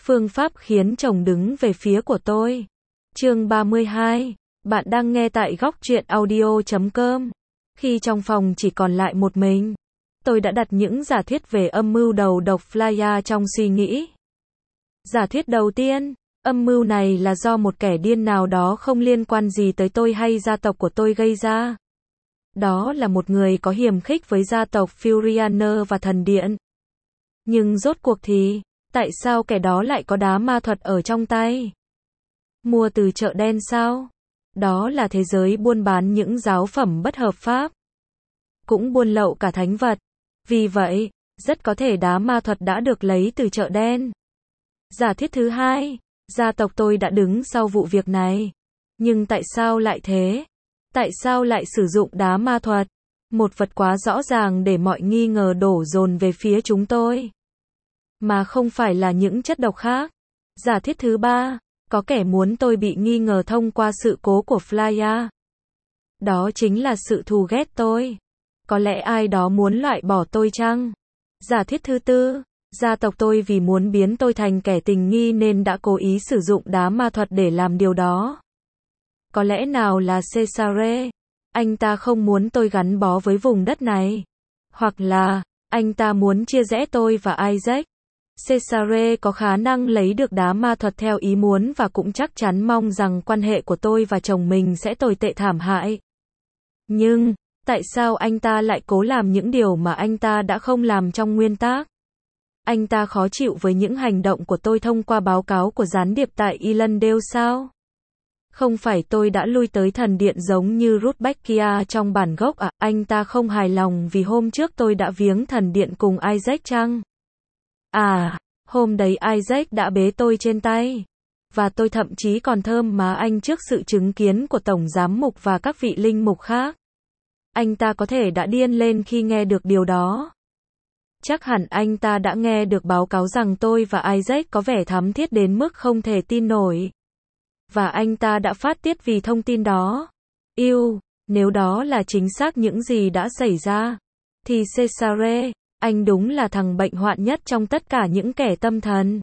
Phương pháp khiến chồng đứng về phía của tôi. Chương 32. Bạn đang nghe tại góc truyện audio.com. Khi trong phòng chỉ còn lại một mình, tôi đã đặt những giả thuyết về âm mưu đầu độc Flya trong suy nghĩ. Giả thuyết đầu tiên, âm mưu này là do một kẻ điên nào đó không liên quan gì tới tôi hay gia tộc của tôi gây ra. Đó là một người có hiềm khích với gia tộc Furianer và thần điện. Nhưng rốt cuộc thì, tại sao kẻ đó lại có đá ma thuật ở trong tay? Mua từ chợ đen sao? Đó là thế giới buôn bán những giáo phẩm bất hợp pháp. Cũng buôn lậu cả thánh vật. Vì vậy, rất có thể đá ma thuật đã được lấy từ chợ đen. Giả thuyết thứ hai, gia tộc tôi đã đứng sau vụ việc này. Nhưng tại sao lại thế? Tại sao lại sử dụng đá ma thuật? Một vật quá rõ ràng để mọi nghi ngờ đổ dồn về phía chúng tôi. Mà không phải là những chất độc khác. Giả thuyết thứ ba, có kẻ muốn tôi bị nghi ngờ thông qua sự cố của Flya. Đó chính là sự thù ghét tôi. Có lẽ ai đó muốn loại bỏ tôi chăng? Giả thuyết thứ tư, gia tộc tôi vì muốn biến tôi thành kẻ tình nghi nên đã cố ý sử dụng đá ma thuật để làm điều đó. Có lẽ nào là Cesare? Anh ta không muốn tôi gắn bó với vùng đất này. Hoặc là, anh ta muốn chia rẽ tôi và Isaac. Cesare có khả năng lấy được đá ma thuật theo ý muốn và cũng chắc chắn mong rằng quan hệ của tôi và chồng mình sẽ tồi tệ thảm hại. Nhưng, tại sao anh ta lại cố làm những điều mà anh ta đã không làm trong nguyên tắc? Anh ta khó chịu với những hành động của tôi thông qua báo cáo của gián điệp tại Illandale sao? Không phải tôi đã lui tới thần điện giống như Rudbeckia trong bản gốc à? Anh ta không hài lòng vì hôm trước tôi đã viếng thần điện cùng Isaac chăng? À, hôm đấy Isaac đã bế tôi trên tay. Và tôi thậm chí còn thơm má anh trước sự chứng kiến của Tổng Giám mục và các vị linh mục khác. Anh ta có thể đã điên lên khi nghe được điều đó. Chắc hẳn anh ta đã nghe được báo cáo rằng tôi và Isaac có vẻ thắm thiết đến mức không thể tin nổi. Và anh ta đã phát tiết vì thông tin đó. Nếu đó là chính xác những gì đã xảy ra, thì Cesare, anh đúng là thằng bệnh hoạn nhất trong tất cả những kẻ tâm thần.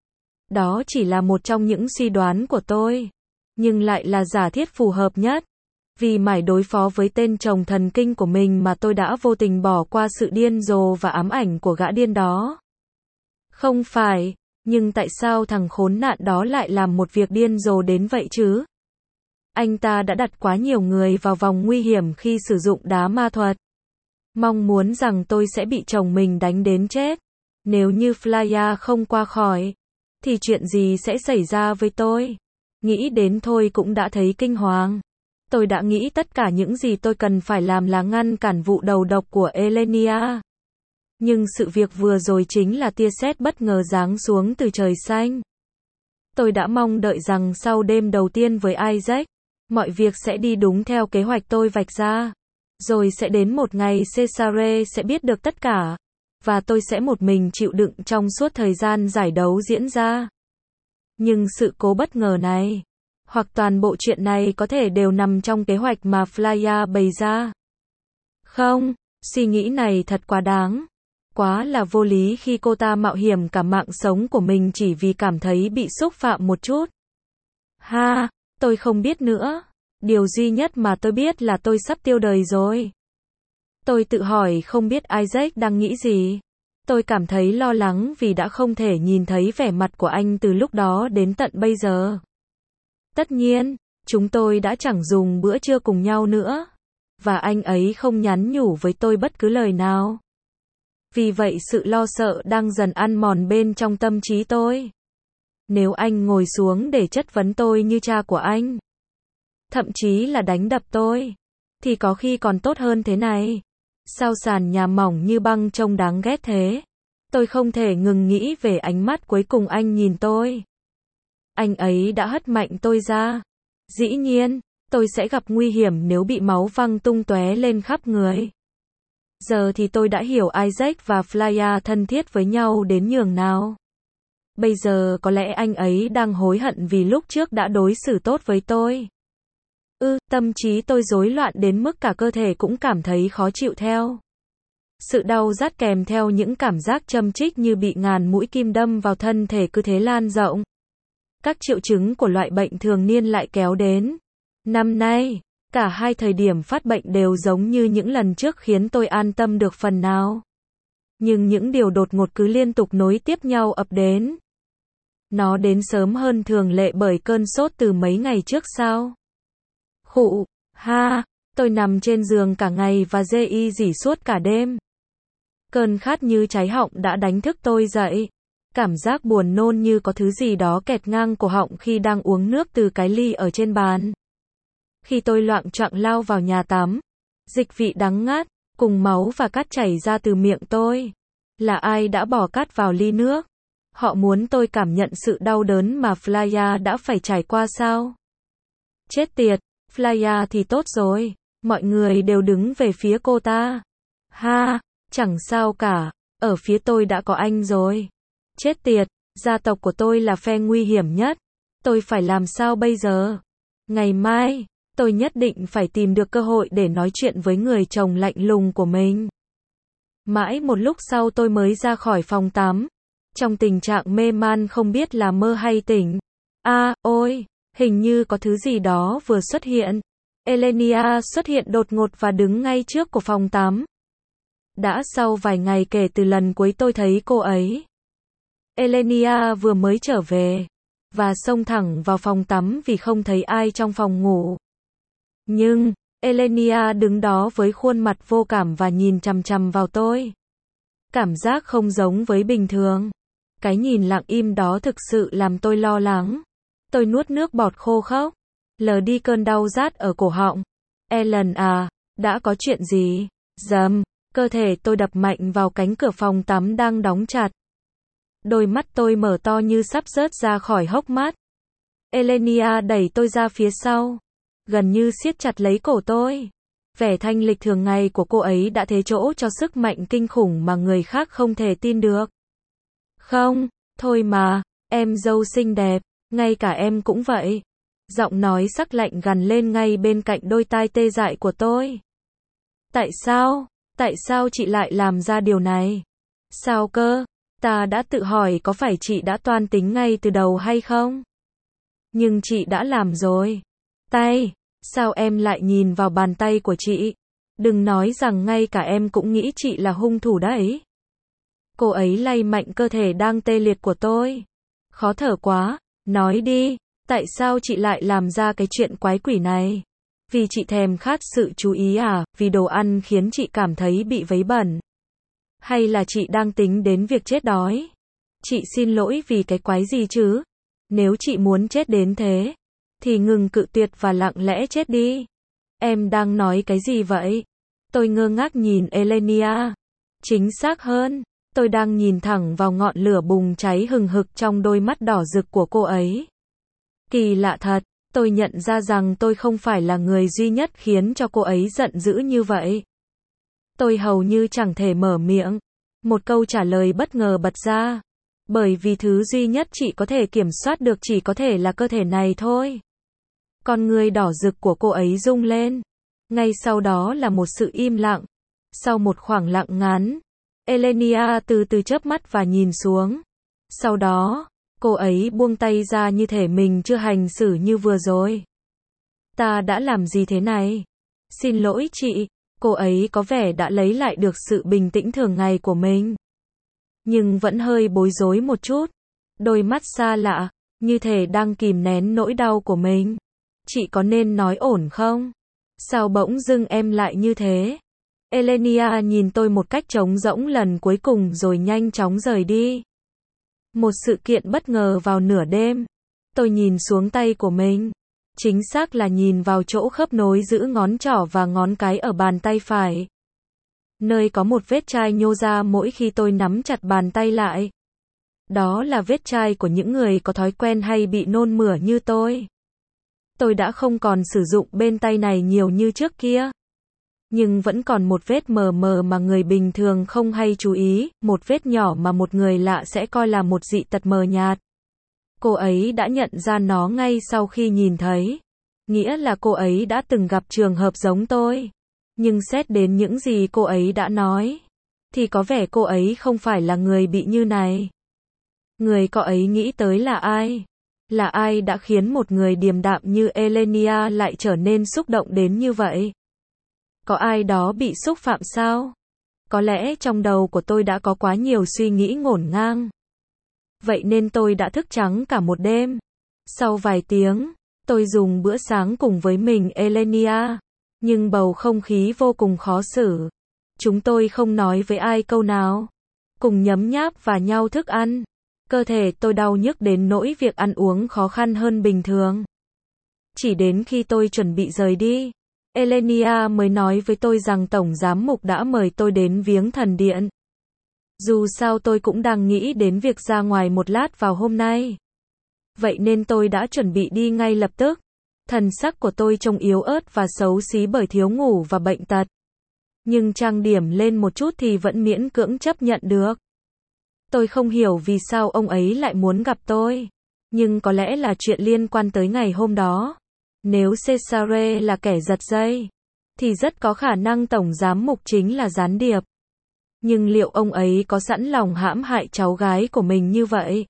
Đó chỉ là một trong những suy đoán của tôi, nhưng lại là giả thiết phù hợp nhất. Vì mải đối phó với tên chồng thần kinh của mình mà tôi đã vô tình bỏ qua sự điên rồ và ám ảnh của gã điên đó. Không phải, nhưng tại sao thằng khốn nạn đó lại làm một việc điên rồ đến vậy chứ? Anh ta đã đặt quá nhiều người vào vòng nguy hiểm khi sử dụng đá ma thuật. Mong muốn rằng tôi sẽ bị chồng mình đánh đến chết. Nếu như Flya không qua khỏi, thì chuyện gì sẽ xảy ra với tôi? Nghĩ đến thôi cũng đã thấy kinh hoàng. Tôi đã nghĩ tất cả những gì tôi cần phải làm là ngăn cản vụ đầu độc của Elenia. Nhưng sự việc vừa rồi chính là tia sét bất ngờ giáng xuống từ trời xanh. Tôi đã mong đợi rằng sau đêm đầu tiên với Isaac, mọi việc sẽ đi đúng theo kế hoạch tôi vạch ra. Rồi sẽ đến một ngày Cesare sẽ biết được tất cả. Và tôi sẽ một mình chịu đựng trong suốt thời gian giải đấu diễn ra. Nhưng sự cố bất ngờ này, hoặc toàn bộ chuyện này có thể đều nằm trong kế hoạch mà Flya bày ra. Không, suy nghĩ này thật quá đáng. Quá là vô lý khi cô ta mạo hiểm cả mạng sống của mình chỉ vì cảm thấy bị xúc phạm một chút. Tôi không biết nữa. Điều duy nhất mà tôi biết là tôi sắp tiêu đời rồi. Tôi tự hỏi không biết Isaac đang nghĩ gì. Tôi cảm thấy lo lắng vì đã không thể nhìn thấy vẻ mặt của anh từ lúc đó đến tận bây giờ. Tất nhiên, chúng tôi đã chẳng dùng bữa trưa cùng nhau nữa. Và anh ấy không nhắn nhủ với tôi bất cứ lời nào. Vì vậy sự lo sợ đang dần ăn mòn bên trong tâm trí tôi. Nếu anh ngồi xuống để chất vấn tôi như cha của anh, thậm chí là đánh đập tôi, thì có khi còn tốt hơn thế này. Sao sàn nhà mỏng như băng trông đáng ghét thế? Tôi không thể ngừng nghĩ về ánh mắt cuối cùng anh nhìn tôi. Anh ấy đã hất mạnh tôi ra. Dĩ nhiên, tôi sẽ gặp nguy hiểm nếu bị máu văng tung tóe lên khắp người. Giờ thì tôi đã hiểu Isaac và Flya thân thiết với nhau đến nhường nào. Bây giờ có lẽ anh ấy đang hối hận vì lúc trước đã đối xử tốt với tôi. Tâm trí tôi rối loạn đến mức cả cơ thể cũng cảm thấy khó chịu theo. Sự đau rát kèm theo những cảm giác châm chích như bị ngàn mũi kim đâm vào thân thể cứ thế lan rộng. Các triệu chứng của loại bệnh thường niên lại kéo đến. Năm nay, cả hai thời điểm phát bệnh đều giống như những lần trước khiến tôi an tâm được phần nào. Nhưng những điều đột ngột cứ liên tục nối tiếp nhau ập đến. Nó đến sớm hơn thường lệ bởi cơn sốt từ mấy ngày trước sao? Khụ, ha, tôi nằm trên giường cả ngày và rỉ suốt cả đêm. Cơn khát như cháy họng đã đánh thức tôi dậy. Cảm giác buồn nôn như có thứ gì đó kẹt ngang cổ họng khi đang uống nước từ cái ly ở trên bàn. Khi tôi loạng choạng lao vào nhà tắm, dịch vị đắng ngắt, cùng máu và cát chảy ra từ miệng tôi. Là ai đã bỏ cát vào ly nước? Họ muốn tôi cảm nhận sự đau đớn mà Flya đã phải trải qua sao? Chết tiệt, Flya thì tốt rồi, mọi người đều đứng về phía cô ta. Ha, chẳng sao cả, ở phía tôi đã có anh rồi. Chết tiệt, gia tộc của tôi là phe nguy hiểm nhất. Tôi phải làm sao bây giờ? Ngày mai, tôi nhất định phải tìm được cơ hội để nói chuyện với người chồng lạnh lùng của mình. Mãi một lúc sau tôi mới ra khỏi phòng tắm. Trong tình trạng mê man không biết là mơ hay tỉnh. Ôi, hình như có thứ gì đó vừa xuất hiện. Elenia xuất hiện đột ngột và đứng ngay trước của phòng tắm. Đã sau vài ngày kể từ lần cuối tôi thấy cô ấy. Elenia vừa mới trở về. Và xông thẳng vào phòng tắm vì không thấy ai trong phòng ngủ. Nhưng, Elenia đứng đó với khuôn mặt vô cảm và nhìn chằm chằm vào tôi. Cảm giác không giống với bình thường. Cái nhìn lặng im đó thực sự làm tôi lo lắng. Tôi nuốt nước bọt khô khốc, lờ đi cơn đau rát ở cổ họng. Ellen à, đã có chuyện gì? Rầm, cơ thể tôi đập mạnh vào cánh cửa phòng tắm đang đóng chặt. Đôi mắt tôi mở to như sắp rớt ra khỏi hốc mắt. Elenia đẩy tôi ra phía sau, gần như siết chặt lấy cổ tôi. Vẻ thanh lịch thường ngày của cô ấy đã thế chỗ cho sức mạnh kinh khủng mà người khác không thể tin được. Không, thôi mà, em dâu xinh đẹp, ngay cả em cũng vậy. Giọng nói sắc lạnh gằn lên ngay bên cạnh đôi tai tê dại của tôi. Tại sao chị lại làm ra điều này? Sao cơ? Ta đã tự hỏi có phải chị đã toan tính ngay từ đầu hay không? Nhưng chị đã làm rồi. Sao em lại nhìn vào bàn tay của chị? Đừng nói rằng ngay cả em cũng nghĩ chị là hung thủ đấy. Cô ấy lay mạnh cơ thể đang tê liệt của tôi. Khó thở quá, nói đi, tại sao chị lại làm ra cái chuyện quái quỷ này? Vì chị thèm khát sự chú ý à? Vì đồ ăn khiến chị cảm thấy bị vấy bẩn? Hay là chị đang tính đến việc chết đói? Chị xin lỗi vì cái quái gì chứ? Nếu chị muốn chết đến thế, thì ngừng cự tuyệt và lặng lẽ chết đi. Em đang nói cái gì vậy? Tôi ngơ ngác nhìn Elenia. Chính xác hơn, tôi đang nhìn thẳng vào ngọn lửa bùng cháy hừng hực trong đôi mắt đỏ rực của cô ấy. Kỳ lạ thật, tôi nhận ra rằng tôi không phải là người duy nhất khiến cho cô ấy giận dữ như vậy. Tôi hầu như chẳng thể mở miệng. Một câu trả lời bất ngờ bật ra. Bởi vì thứ duy nhất chị có thể kiểm soát được chỉ có thể là cơ thể này thôi. Con người đỏ rực của cô ấy rung lên. Ngay sau đó là một sự im lặng. Sau một khoảng lặng ngắn, Elenia từ từ chớp mắt và nhìn xuống. Sau đó, cô ấy buông tay ra như thể mình chưa hành xử như vừa rồi. Ta đã làm gì thế này? Xin lỗi chị. Cô ấy có vẻ đã lấy lại được sự bình tĩnh thường ngày của mình. Nhưng vẫn hơi bối rối một chút. Đôi mắt xa lạ, như thể đang kìm nén nỗi đau của mình. Chị có nên nói ổn không? Sao bỗng dưng em lại như thế? Elenia nhìn tôi một cách trống rỗng lần cuối cùng rồi nhanh chóng rời đi. Một sự kiện bất ngờ vào nửa đêm. Tôi nhìn xuống tay của mình. Chính xác là nhìn vào chỗ khớp nối giữa ngón trỏ và ngón cái ở bàn tay phải. Nơi có một vết chai nhô ra mỗi khi tôi nắm chặt bàn tay lại. Đó là vết chai của những người có thói quen hay bị nôn mửa như tôi. Tôi đã không còn sử dụng bên tay này nhiều như trước kia. Nhưng vẫn còn một vết mờ mờ mà người bình thường không hay chú ý, một vết nhỏ mà một người lạ sẽ coi là một dị tật mờ nhạt. Cô ấy đã nhận ra nó ngay sau khi nhìn thấy. Nghĩa là cô ấy đã từng gặp trường hợp giống tôi. Nhưng xét đến những gì cô ấy đã nói, thì có vẻ cô ấy không phải là người bị như này. Người cô ấy nghĩ tới là ai? Là ai đã khiến một người điềm đạm như Elenia lại trở nên xúc động đến như vậy? Có ai đó bị xúc phạm sao? Có lẽ trong đầu của tôi đã có quá nhiều suy nghĩ ngổn ngang. Vậy nên tôi đã thức trắng cả một đêm. Sau vài tiếng, tôi dùng bữa sáng cùng với mình Elenia. Nhưng bầu không khí vô cùng khó xử. Chúng tôi không nói với ai câu nào. Cùng nhấm nháp và nhau thức ăn. Cơ thể tôi đau nhức đến nỗi việc ăn uống khó khăn hơn bình thường. Chỉ đến khi tôi chuẩn bị rời đi, Elenia mới nói với tôi rằng Tổng Giám mục đã mời tôi đến viếng thần điện. Dù sao tôi cũng đang nghĩ đến việc ra ngoài một lát vào hôm nay. Vậy nên tôi đã chuẩn bị đi ngay lập tức. Thần sắc của tôi trông yếu ớt và xấu xí bởi thiếu ngủ và bệnh tật. Nhưng trang điểm lên một chút thì vẫn miễn cưỡng chấp nhận được. Tôi không hiểu vì sao ông ấy lại muốn gặp tôi. Nhưng có lẽ là chuyện liên quan tới ngày hôm đó. Nếu Cesare là kẻ giật dây, thì rất có khả năng Tổng Giám mục chính là gián điệp. Nhưng liệu ông ấy có sẵn lòng hãm hại cháu gái của mình như vậy?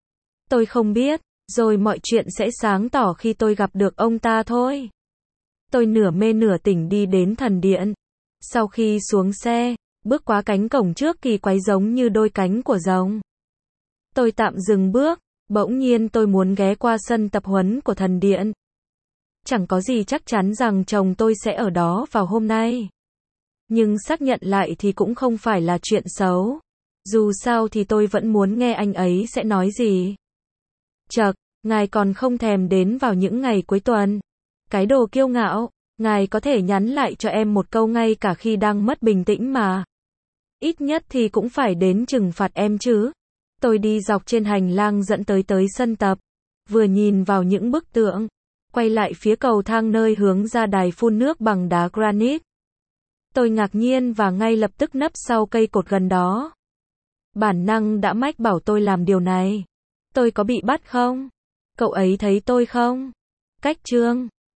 Tôi không biết, rồi mọi chuyện sẽ sáng tỏ khi tôi gặp được ông ta thôi. Tôi nửa mê nửa tỉnh đi đến thần điện. Sau khi xuống xe, bước qua cánh cổng trước kỳ quái giống như đôi cánh của rồng. Tôi tạm dừng bước, bỗng nhiên tôi muốn ghé qua sân tập huấn của thần điện. Chẳng có gì chắc chắn rằng chồng tôi sẽ ở đó vào hôm nay. Nhưng xác nhận lại thì cũng không phải là chuyện xấu. Dù sao thì tôi vẫn muốn nghe anh ấy sẽ nói gì. Chậc, ngài còn không thèm đến vào những ngày cuối tuần. Cái đồ kiêu ngạo, ngài có thể nhắn lại cho em một câu ngay cả khi đang mất bình tĩnh mà. Ít nhất thì cũng phải đến trừng phạt em chứ. Tôi đi dọc trên hành lang dẫn tới sân tập. Vừa nhìn vào những bức tượng, quay lại phía cầu thang nơi hướng ra đài phun nước bằng đá granite. Tôi ngạc nhiên và ngay lập tức nấp sau cây cột gần đó. Bản năng đã mách bảo tôi làm điều này. Tôi có bị bắt không? Cậu ấy thấy tôi không? Cách chương